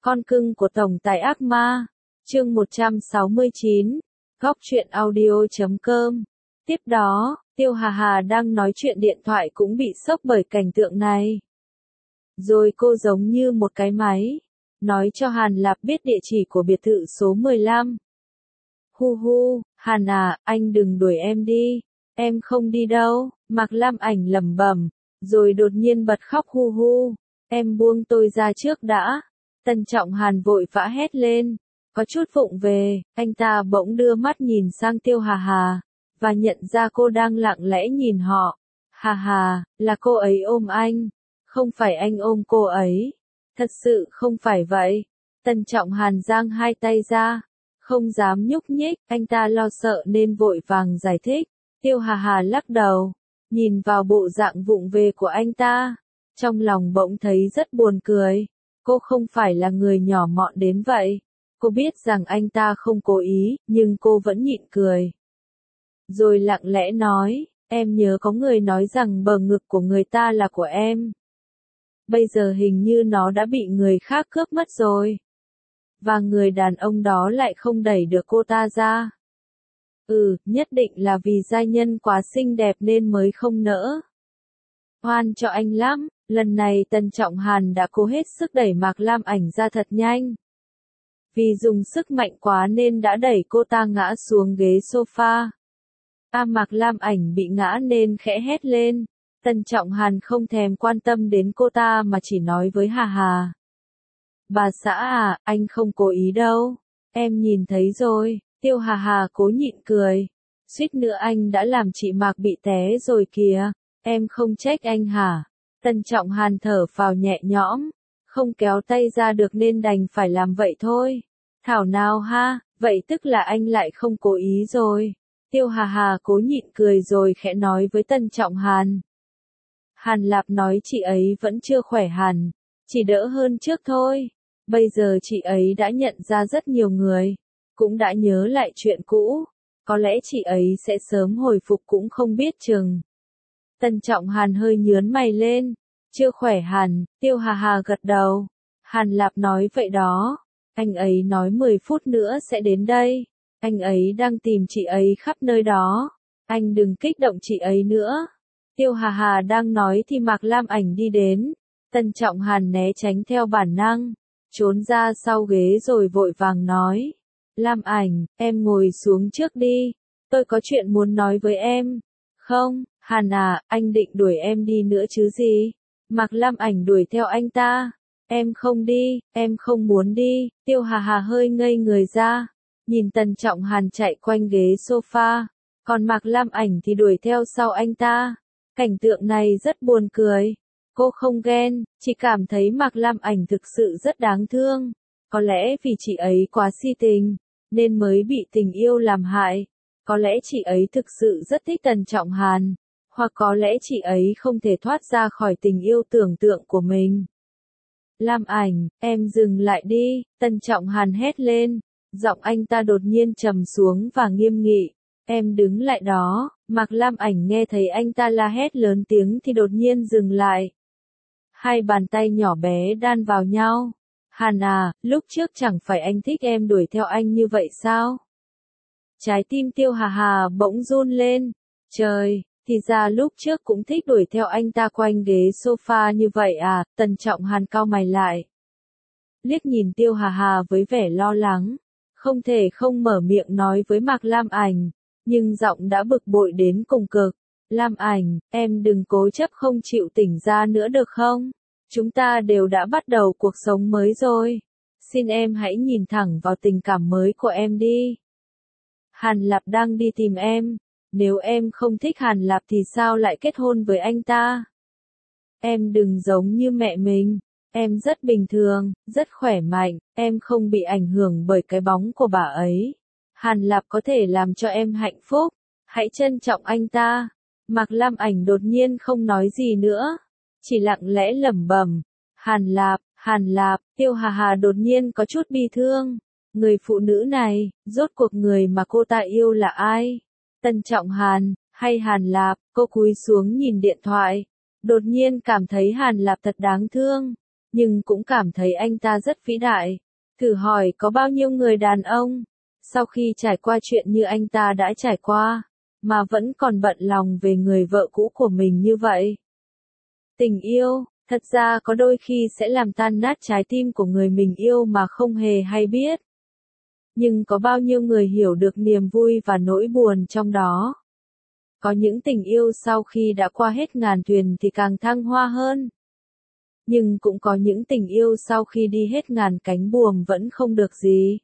Con cưng của tổng tài ác ma. Chương 169. Góc truyện audio.com. Tiếp đó, Tiêu Hà Hà đang nói chuyện điện thoại cũng bị sốc bởi cảnh tượng này. Rồi cô giống như một cái máy, nói cho Hàn Lạp biết địa chỉ của biệt thự số 15. Hu hu, Hàn à, anh đừng đuổi em đi. Em không đi đâu, Mạc Lam Ảnh lẩm bẩm, rồi đột nhiên bật khóc hu hu. Em buông tôi ra trước đã. Tân Trọng Hàn vội vã hét lên. Có chút vụng về, anh ta bỗng đưa mắt nhìn sang Tiêu Hà Hà, và nhận ra cô đang lặng lẽ nhìn họ. Hà Hà, là cô ấy ôm anh, không phải anh ôm cô ấy. Thật sự không phải vậy. Tân Trọng Hàn giang hai tay ra, không dám nhúc nhích, anh ta lo sợ nên vội vàng giải thích. Tiêu Hà Hà lắc đầu, nhìn vào bộ dạng vụng về của anh ta, trong lòng bỗng thấy rất buồn cười. Cô không phải là người nhỏ mọn đến vậy. Cô biết rằng anh ta không cố ý, nhưng cô vẫn nhịn cười. Rồi lặng lẽ nói, em nhớ có người nói rằng bờ ngực của người ta là của em. Bây giờ hình như nó đã bị người khác cướp mất rồi. Và người đàn ông đó lại không đẩy được cô ta ra. Nhất định là vì giai nhân quá xinh đẹp nên mới không nỡ. Hoan cho anh lắm, lần này Tân Trọng Hàn đã cố hết sức đẩy Mạc Lam Ảnh ra thật nhanh. Vì dùng sức mạnh quá nên đã đẩy cô ta ngã xuống ghế sofa. Mạc Lam Ảnh bị ngã nên khẽ hét lên. Tân Trọng Hàn không thèm quan tâm đến cô ta mà chỉ nói với Hà Hà. Bà xã à, anh không cố ý đâu. Em nhìn thấy rồi. Tiêu Hà Hà cố nhịn cười. Suýt nữa anh đã làm chị Mạc bị té rồi kìa. Em không trách anh hả? Tân Trọng Hàn thở phào nhẹ nhõm. Không kéo tay ra được nên đành phải làm vậy thôi. Thảo nào ha, vậy tức là anh lại không cố ý rồi. Tiêu Hà Hà cố nhịn cười rồi khẽ nói với Tân Trọng Hàn. Hàn Lạp nói chị ấy vẫn chưa khỏe hẳn, chỉ đỡ hơn trước thôi. Bây giờ chị ấy đã nhận ra rất nhiều người, cũng đã nhớ lại chuyện cũ. Có lẽ chị ấy sẽ sớm hồi phục cũng không biết chừng. Tân Trọng Hàn hơi nhướng mày lên. Chưa khỏe hẳn, Tiêu Hà Hà gật đầu. Hàn Lạp nói vậy đó. Anh ấy nói 10 phút nữa sẽ đến đây. Anh ấy đang tìm chị ấy khắp nơi đó. Anh đừng kích động chị ấy nữa. Tiêu Hà Hà đang nói thì Mạc Lam Ảnh đi đến. Tân Trọng Hàn né tránh theo bản năng, trốn ra sau ghế rồi vội vàng nói. Lam Ảnh, em ngồi xuống trước đi. Tôi có chuyện muốn nói với em. Không, Hàn à, anh định đuổi em đi nữa chứ gì? Mạc Lam Ảnh đuổi theo anh ta. Em không đi, em không muốn đi. Tiêu Hà Hà hơi ngây người ra, nhìn Tân Trọng Hàn chạy quanh ghế sofa, còn Mạc Lam Ảnh thì đuổi theo sau anh ta. Cảnh tượng này rất buồn cười. Cô không ghen, chỉ cảm thấy Mạc Lam Ảnh thực sự rất đáng thương. Có lẽ vì chị ấy quá si tình, nên mới bị tình yêu làm hại. Có lẽ chị ấy thực sự rất thích Tân Trọng Hàn, hoặc có lẽ chị ấy không thể thoát ra khỏi tình yêu tưởng tượng của mình. Lam Ảnh, em dừng lại đi, Tân Trọng Hàn hét lên. Giọng anh ta đột nhiên trầm xuống và nghiêm nghị. Em đứng lại đó. Mạc Lam Ảnh nghe thấy anh ta la hét lớn tiếng thì đột nhiên dừng lại. Hai bàn tay nhỏ bé đan vào nhau. Hàn à, lúc trước chẳng phải anh thích em đuổi theo anh như vậy sao? Trái tim Tiêu Hà Hà bỗng run lên. Trời, thì ra lúc trước cũng thích đuổi theo anh ta quanh ghế sofa như vậy à? Tân Trọng Hàn cau mày lại, liếc nhìn Tiêu Hà Hà với vẻ lo lắng. Không thể không mở miệng nói với Mạc Lam Ảnh, nhưng giọng đã bực bội đến cùng cực. Lam Ảnh, em đừng cố chấp không chịu tỉnh ra nữa được không? Chúng ta đều đã bắt đầu cuộc sống mới rồi. Xin em hãy nhìn thẳng vào tình cảm mới của em đi. Hàn Lạp đang đi tìm em. Nếu em không thích Hàn Lạp thì sao lại kết hôn với anh ta? Em đừng giống như mẹ mình. Em rất bình thường, rất khỏe mạnh, em không bị ảnh hưởng bởi cái bóng của bà ấy. Hàn Lạp có thể làm cho em hạnh phúc. Hãy trân trọng anh ta. Mạc Lam Ảnh đột nhiên không nói gì nữa, chỉ lặng lẽ lẩm bẩm. Hàn Lạp, Hàn Lạp. Tiêu Hà Hà đột nhiên có chút bi thương. Người phụ nữ này, rốt cuộc người mà cô ta yêu là ai? Tân Trọng Hàn, hay Hàn Lạp? Cô cúi xuống nhìn điện thoại, đột nhiên cảm thấy Hàn Lạp thật đáng thương. nhưng cũng cảm thấy anh ta rất vĩ đại. Thử hỏi có bao nhiêu người đàn ông, sau khi trải qua chuyện như anh ta đã trải qua, mà vẫn còn bận lòng về người vợ cũ của mình như vậy. Tình yêu, thật ra có đôi khi sẽ làm tan nát trái tim của người mình yêu mà không hề hay biết. Nhưng có bao nhiêu người hiểu được niềm vui và nỗi buồn trong đó. Có những tình yêu sau khi đã qua hết ngàn thuyền thì càng thăng hoa hơn. Nhưng cũng có những tình yêu sau khi đi hết ngàn cánh buồm vẫn không được gì.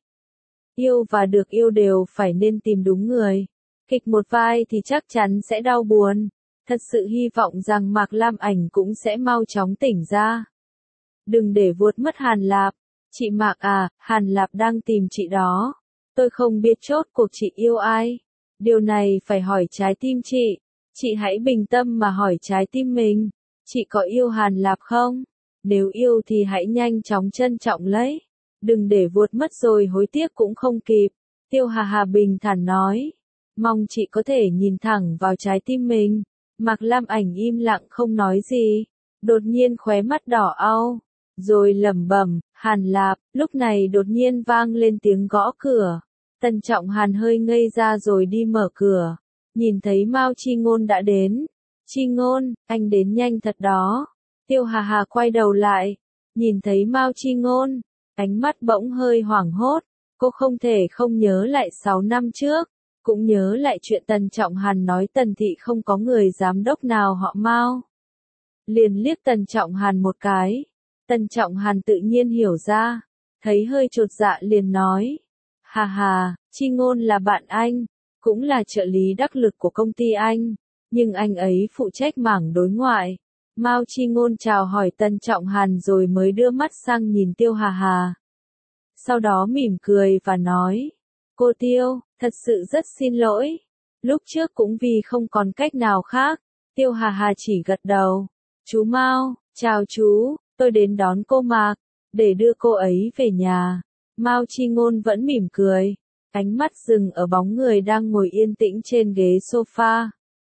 Yêu và được yêu đều phải nên tìm đúng người. Kịch một vai thì chắc chắn sẽ đau buồn. Thật sự hy vọng rằng Mạc Lam Ảnh cũng sẽ mau chóng tỉnh ra. Đừng để vuốt mất Hàn Lạp. Chị Mạc à, Hàn Lạp đang tìm chị đó. Tôi không biết chốt cuộc chị yêu ai. Điều này phải hỏi trái tim chị. Chị hãy bình tâm mà hỏi trái tim mình. Chị có yêu Hàn Lạp không? Nếu yêu thì hãy nhanh chóng trân trọng lấy. Đừng để vuốt mất rồi hối tiếc cũng không kịp. Tiêu Hà Hà bình thản nói. Mong chị có thể nhìn thẳng vào trái tim mình. Mạc Lam Ảnh im lặng không nói gì. Đột nhiên khóe mắt đỏ au. Rồi lẩm bẩm, Hàn Lạp, lúc này đột nhiên vang lên tiếng gõ cửa. Tần Trọng Hàn hơi ngây ra rồi đi mở cửa. Nhìn thấy Mao Chi Ngôn đã đến. Chi Ngôn, anh đến nhanh thật đó. Tiêu Hà Hà quay đầu lại. Nhìn thấy Mao Chi Ngôn. Ánh mắt bỗng hơi hoảng hốt. Cô không thể không nhớ lại 6 năm trước. Cũng nhớ lại chuyện Tần Trọng Hàn nói Tần Thị không có người giám đốc nào họ Mao. Liền liếc Tần Trọng Hàn một cái. Tần Trọng Hàn tự nhiên hiểu ra. Thấy hơi chột dạ liền nói. Hà hà, Chi Ngôn là bạn anh. Cũng là trợ lý đắc lực của công ty anh. Nhưng anh ấy phụ trách mảng đối ngoại. Mao Chi Ngôn chào hỏi Tần Trọng Hàn rồi mới đưa mắt sang nhìn Tiêu Hà Hà. Sau đó mỉm cười và nói. Cô Tiêu, thật sự rất xin lỗi. Lúc trước cũng vì không còn cách nào khác. Tiêu Hà Hà chỉ gật đầu. Chú Mao, chào chú, tôi đến đón cô Mạc, để đưa cô ấy về nhà. Mao Chi Ngôn vẫn mỉm cười. Ánh mắt dừng ở bóng người đang ngồi yên tĩnh trên ghế sofa.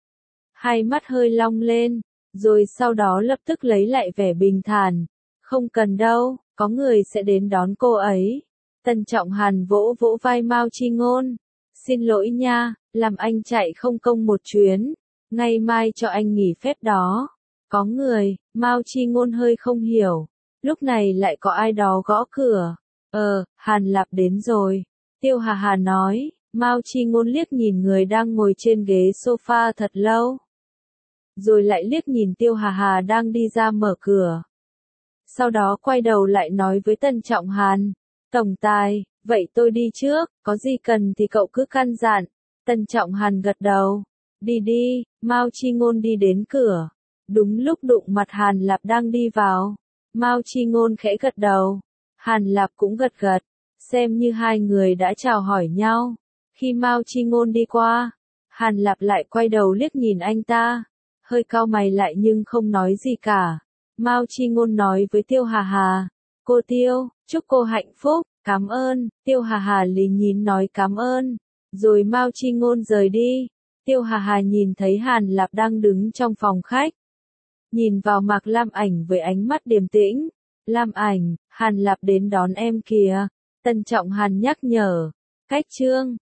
Hai mắt hơi long lên, rồi sau đó lập tức lấy lại vẻ bình thản. Không cần đâu, có người sẽ đến đón cô ấy. Tần Trọng Hàn vỗ vỗ vai Mao Chi Ngôn. Xin lỗi nha, làm anh chạy không công một chuyến. Ngày mai cho anh nghỉ phép đó. Có người, Mao Chi Ngôn hơi không hiểu. Lúc này lại có ai đó gõ cửa. Hàn Lạp đến rồi. Tiêu Hà Hà nói. Mao Chi Ngôn liếc nhìn người đang ngồi trên ghế sofa thật lâu. Rồi lại liếc nhìn Tiêu Hà Hà đang đi ra mở cửa. Sau đó quay đầu lại nói với Tần Trọng Hàn. Tổng tài, vậy tôi đi trước, có gì cần thì cậu cứ căn dặn. Tần Trọng Hàn gật đầu. Đi đi, Mao Chi Ngôn đi đến cửa. Đúng lúc đụng mặt Hàn Lạp đang đi vào. Mao Chi Ngôn khẽ gật đầu. Hàn Lạp cũng gật gật. Xem như hai người đã chào hỏi nhau. Khi Mao Chi Ngôn đi qua, Hàn Lạp lại quay đầu liếc nhìn anh ta. Hơi cau mày lại nhưng không nói gì cả. Mao Chi Ngôn nói với Tiêu Hà Hà. Cô Tiêu, chúc cô hạnh phúc, cảm ơn. Tiêu Hà Hà lì nhín nói cảm ơn. Rồi Mao Chi Ngôn rời đi. Tiêu Hà Hà nhìn thấy Hàn Lạp đang đứng trong phòng khách. Nhìn vào Mạc Lam Ảnh với ánh mắt điềm tĩnh. Lam Ảnh, Hàn Lạp đến đón em kìa. Tần Trọng Hàn nhắc nhở. Cách chương